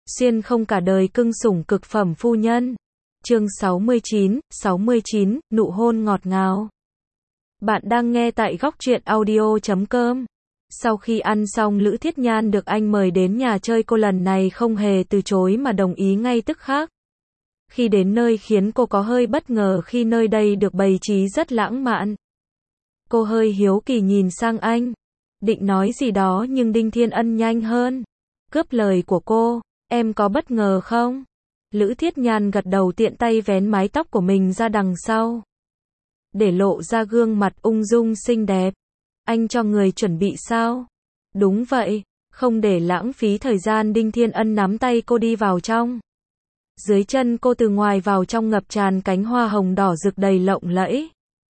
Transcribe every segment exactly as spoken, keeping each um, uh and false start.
Xuyên không cả đời cưng sủng cực phẩm phu nhân. Chương sáu mươi chín, sáu mươi chín, nụ hôn ngọt ngào. Bạn đang nghe tại góc truyện audio chấm com. Sau khi ăn xong, Lữ Thiết Nhan được anh mời đến nhà chơi, cô lần này không hề từ chối mà đồng ý ngay tức khắc. Khi đến nơi khiến cô có hơi bất ngờ khi nơi đây được bày trí rất lãng mạn. Cô hơi hiếu kỳ nhìn sang anh, định nói gì đó nhưng Đinh Thiên Ân nhanh hơn, cướp lời của cô. Em có bất ngờ không? Lữ Thiết Nhan gật đầu, tiện tay vén mái tóc của mình ra đằng sau, để lộ ra gương mặt ung dung xinh đẹp. Anh cho người chuẩn bị sao? Đúng vậy. Không để lãng phí thời gian, Đinh Thiên Ân nắm tay cô đi vào trong. Dưới chân cô từ ngoài vào trong ngập tràn cánh hoa hồng đỏ rực đầy lộng lẫy.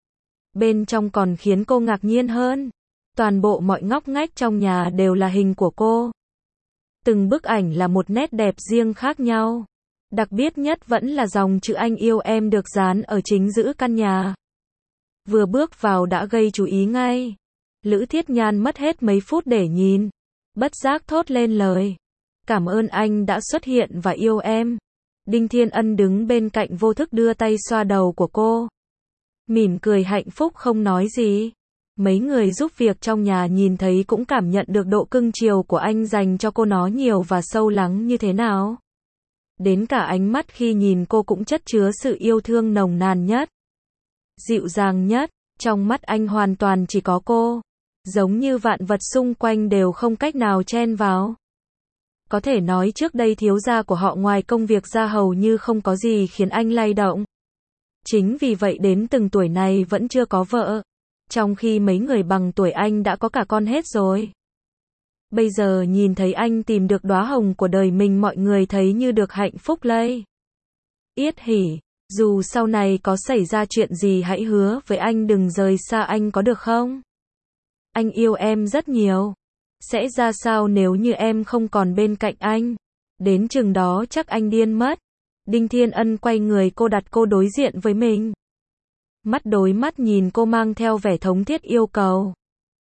Bên trong còn khiến cô ngạc nhiên hơn. Toàn bộ mọi ngóc ngách trong nhà đều là hình của cô. Từng bức ảnh là một nét đẹp riêng khác nhau. Đặc biệt nhất vẫn là dòng chữ anh yêu em được dán ở chính giữa căn nhà. Vừa bước vào đã gây chú ý ngay. Lữ Thiết Nhan mất hết mấy phút để nhìn, bất giác thốt lên lời. Cảm ơn anh đã xuất hiện và yêu em. Đinh Thiên Ân đứng bên cạnh vô thức đưa tay xoa đầu của cô, mỉm cười hạnh phúc không nói gì. Mấy người giúp việc trong nhà nhìn thấy cũng cảm nhận được độ cưng chiều của anh dành cho cô nó nhiều và sâu lắng như thế nào. Đến cả ánh mắt khi nhìn cô cũng chất chứa sự yêu thương nồng nàn nhất, dịu dàng nhất. Trong mắt anh hoàn toàn chỉ có cô, giống như vạn vật xung quanh đều không cách nào chen vào. Có thể nói trước đây thiếu gia của họ ngoài công việc ra hầu như không có gì khiến anh lay động. Chính vì vậy đến từng tuổi này vẫn chưa có vợ, trong khi mấy người bằng tuổi anh đã có cả con hết rồi. Bây giờ nhìn thấy anh tìm được đóa hồng của đời mình, mọi người thấy như được hạnh phúc lây. Yết hỉ, dù sau này có xảy ra chuyện gì hãy hứa với anh đừng rời xa anh có được không? Anh yêu em rất nhiều. Sẽ ra sao nếu như em không còn bên cạnh anh? Đến chừng đó chắc anh điên mất. Đinh Thiên Ân quay người cô, đặt cô đối diện với mình. Mắt đối mắt nhìn cô mang theo vẻ thống thiết yêu cầu.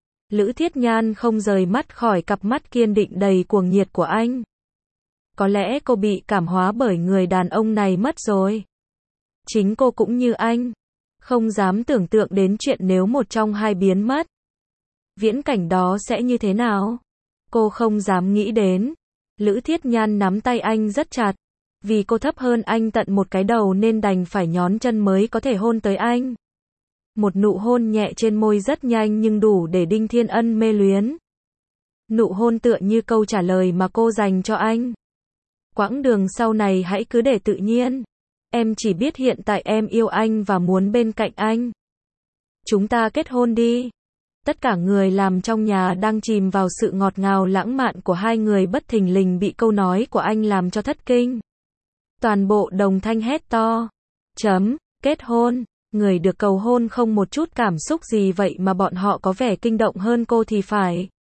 Lữ Thiết Nhan không rời mắt khỏi cặp mắt kiên định đầy cuồng nhiệt của anh. Có lẽ cô bị cảm hóa bởi người đàn ông này mất rồi. Chính cô cũng như anh, không dám tưởng tượng đến chuyện nếu một trong hai biến mất. Viễn cảnh đó sẽ như thế nào? Cô không dám nghĩ đến. Lữ Thiết Nhan nắm tay anh rất chặt. Vì cô thấp hơn anh tận một cái đầu nên đành phải nhón chân mới có thể hôn tới anh. Một nụ hôn nhẹ trên môi rất nhanh nhưng đủ để Đinh Thiên Ân mê luyến. Nụ hôn tựa như câu trả lời mà cô dành cho anh. Quãng đường sau này hãy cứ để tự nhiên. Em chỉ biết hiện tại em yêu anh và muốn bên cạnh anh. Chúng ta kết hôn đi. Tất cả người làm trong nhà đang chìm vào sự ngọt ngào lãng mạn của hai người, bất thình lình bị câu nói của anh làm cho thất kinh. Toàn bộ đồng thanh hét to. Chấm, kết hôn. Người được cầu hôn không một chút cảm xúc gì, vậy mà bọn họ có vẻ kinh động hơn cô thì phải.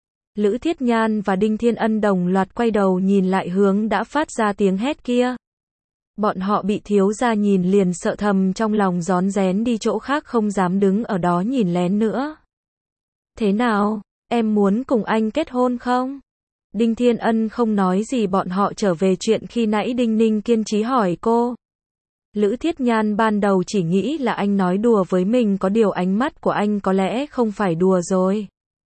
Lữ Thiết Nhan và Đinh Thiên Ân đồng loạt quay đầu nhìn lại hướng đã phát ra tiếng hét kia. Bọn họ bị thiếu gia nhìn liền sợ thầm trong lòng, rón rén đi chỗ khác không dám đứng ở đó nhìn lén nữa. Thế nào, em muốn cùng anh kết hôn không? Đinh Thiên Ân không nói gì, bọn họ trở về chuyện khi nãy Đinh Ninh kiên trì hỏi cô. Lữ Thiết Nhan ban đầu chỉ nghĩ là anh nói đùa với mình, có điều ánh mắt của anh có lẽ không phải đùa rồi.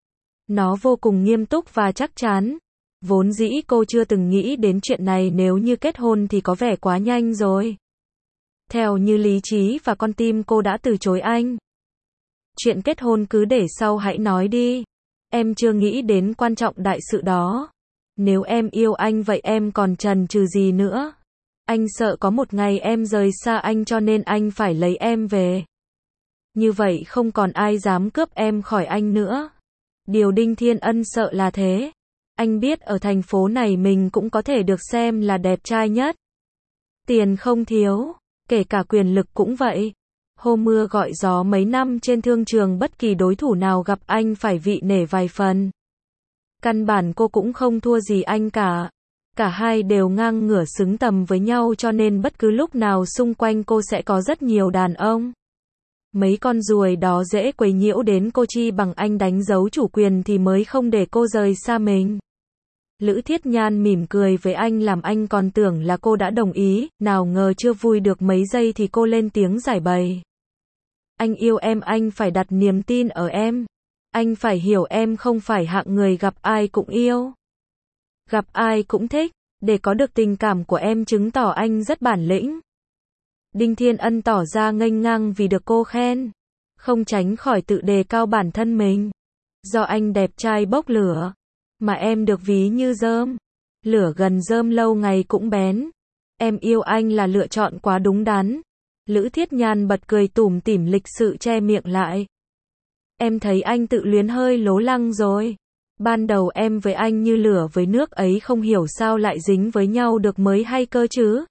Nó vô cùng nghiêm túc và chắc chắn. Vốn dĩ cô chưa từng nghĩ đến chuyện này, nếu như kết hôn thì có vẻ quá nhanh rồi. Theo như lý trí và con tim cô đã từ chối anh. Chuyện kết hôn cứ để sau hãy nói đi. Em chưa nghĩ đến quan trọng đại sự đó. Nếu em yêu anh vậy em còn chần chừ gì nữa? Anh sợ có một ngày em rời xa anh cho nên anh phải lấy em về. Như vậy không còn ai dám cướp em khỏi anh nữa. Điều Đinh Thiên Ân sợ là thế. Anh biết ở thành phố này mình cũng có thể được xem là đẹp trai nhất. Tiền không thiếu, kể cả quyền lực cũng vậy. Hô mưa gọi gió mấy năm trên thương trường, bất kỳ đối thủ nào gặp anh phải vị nể vài phần. Căn bản cô cũng không thua gì anh cả. Cả hai đều ngang ngửa xứng tầm với nhau cho nên bất cứ lúc nào xung quanh cô sẽ có rất nhiều đàn ông. Mấy con ruồi đó dễ quấy nhiễu đến cô, chi bằng anh đánh dấu chủ quyền thì mới không để cô rời xa mình. Lữ Thiết Nhan mỉm cười với anh làm anh còn tưởng là cô đã đồng ý, nào ngờ chưa vui được mấy giây thì cô lên tiếng giải bày. Anh yêu em, anh phải đặt niềm tin ở em. Anh phải hiểu em không phải hạng người gặp ai cũng yêu. Gặp ai cũng thích, để có được tình cảm của em chứng tỏ anh rất bản lĩnh. Đinh Thiên Ân tỏ ra nghênh ngang vì được cô khen, không tránh khỏi tự đề cao bản thân mình. Do anh đẹp trai bốc lửa, mà em được ví như rơm. Lửa gần rơm lâu ngày cũng bén. Em yêu anh là lựa chọn quá đúng đắn. Lữ Thiết Nhan bật cười tủm tỉm lịch sự che miệng lại. Em thấy anh tự luyến hơi lố lăng rồi. Ban đầu em với anh như lửa với nước ấy, không hiểu sao lại dính với nhau được mới hay cơ chứ.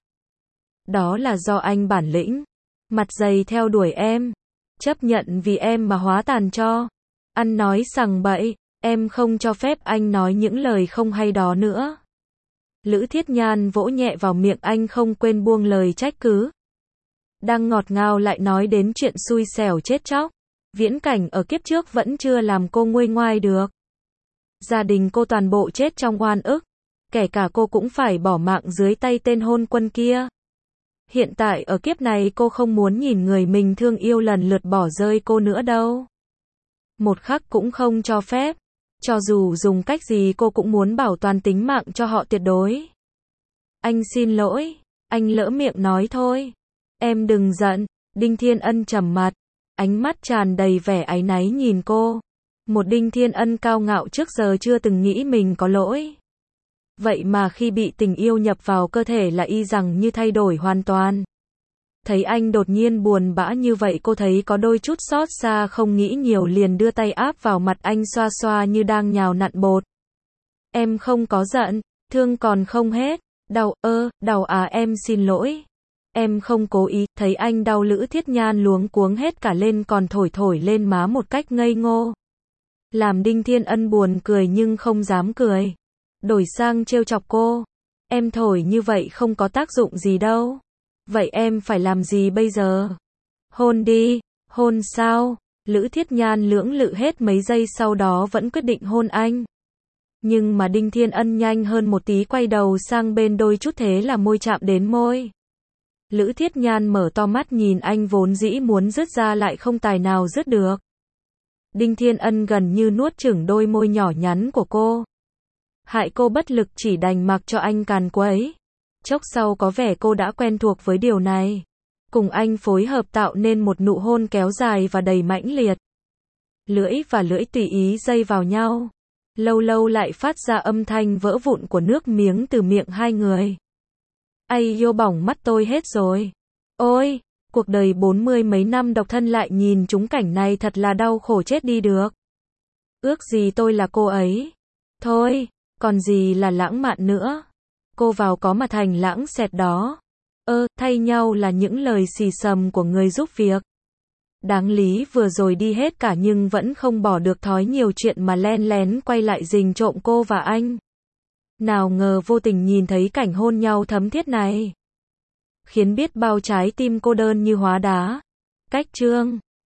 Đó là do anh bản lĩnh, mặt dày theo đuổi em, chấp nhận vì em mà hóa tàn cho. Ăn nói sằng bậy, em không cho phép anh nói những lời không hay đó nữa. Lữ Thiết Nhan vỗ nhẹ vào miệng anh, không quên buông lời trách cứ. Đang ngọt ngào lại nói đến chuyện xui xẻo chết chóc. Viễn cảnh ở kiếp trước vẫn chưa làm cô nguôi ngoai được. Gia đình cô toàn bộ chết trong oan ức. Kể cả cô cũng phải bỏ mạng dưới tay tên hôn quân kia. Hiện tại ở kiếp này cô không muốn nhìn người mình thương yêu lần lượt bỏ rơi cô nữa đâu. Một khắc cũng không cho phép. Cho dù dùng cách gì cô cũng muốn bảo toàn tính mạng cho họ tuyệt đối. Anh xin lỗi. Anh lỡ miệng nói thôi. Em đừng giận. Đinh Thiên Ân trầm mặt, ánh mắt tràn đầy vẻ áy náy nhìn cô. Một Đinh Thiên Ân cao ngạo trước giờ chưa từng nghĩ mình có lỗi. Vậy mà khi bị tình yêu nhập vào cơ thể là y rằng như thay đổi hoàn toàn. Thấy anh đột nhiên buồn bã như vậy, cô thấy có đôi chút xót xa, không nghĩ nhiều liền đưa tay áp vào mặt anh xoa xoa như đang nhào nặn bột. Em không có giận, thương còn không hết. Đau, ơ, đau à, em xin lỗi. Em không cố ý. Thấy anh đau, Lữ Thiết Nhan luống cuống hết cả lên, còn thổi thổi lên má một cách ngây ngô. Làm Đinh Thiên Ân buồn cười nhưng không dám cười. Đổi sang trêu chọc cô. Em thổi như vậy không có tác dụng gì đâu. Vậy em phải làm gì bây giờ? Hôn đi. Hôn sao? Lữ Thiết Nhan lưỡng lự hết mấy giây, sau đó vẫn quyết định hôn anh. Nhưng mà Đinh Thiên Ân nhanh hơn một tí, quay đầu sang bên đôi chút, thế là môi chạm đến môi. Lữ Thiết Nhan mở to mắt nhìn anh, vốn dĩ muốn dứt ra lại không tài nào dứt được. Đinh Thiên Ân gần như nuốt chửng đôi môi nhỏ nhắn của cô. Hại cô bất lực, chỉ đành mặc cho anh càn quấy. Chốc sau có vẻ cô đã quen thuộc với điều này. Cùng anh phối hợp tạo nên một nụ hôn kéo dài và đầy mãnh liệt. Lưỡi và lưỡi tùy ý dây vào nhau. Lâu lâu lại phát ra âm thanh vỡ vụn của nước miếng từ miệng hai người. Ai vô, bỏng mắt tôi hết rồi. Ôi, cuộc đời bốn mươi mấy năm độc thân lại nhìn trúng cảnh này, thật là đau khổ chết đi được. Ước gì tôi là cô ấy. Thôi, còn gì là lãng mạn nữa. Cô vào có mà thành lãng xẹt đó. Ơ, thay nhau là những lời xì xầm của người giúp việc. Đáng lý vừa rồi đi hết cả nhưng vẫn không bỏ được thói nhiều chuyện mà len lén quay lại rình trộm cô và anh. Nào ngờ vô tình nhìn thấy cảnh hôn nhau thấm thiết này. Khiến biết bao trái tim cô đơn như hóa đá. Cách chương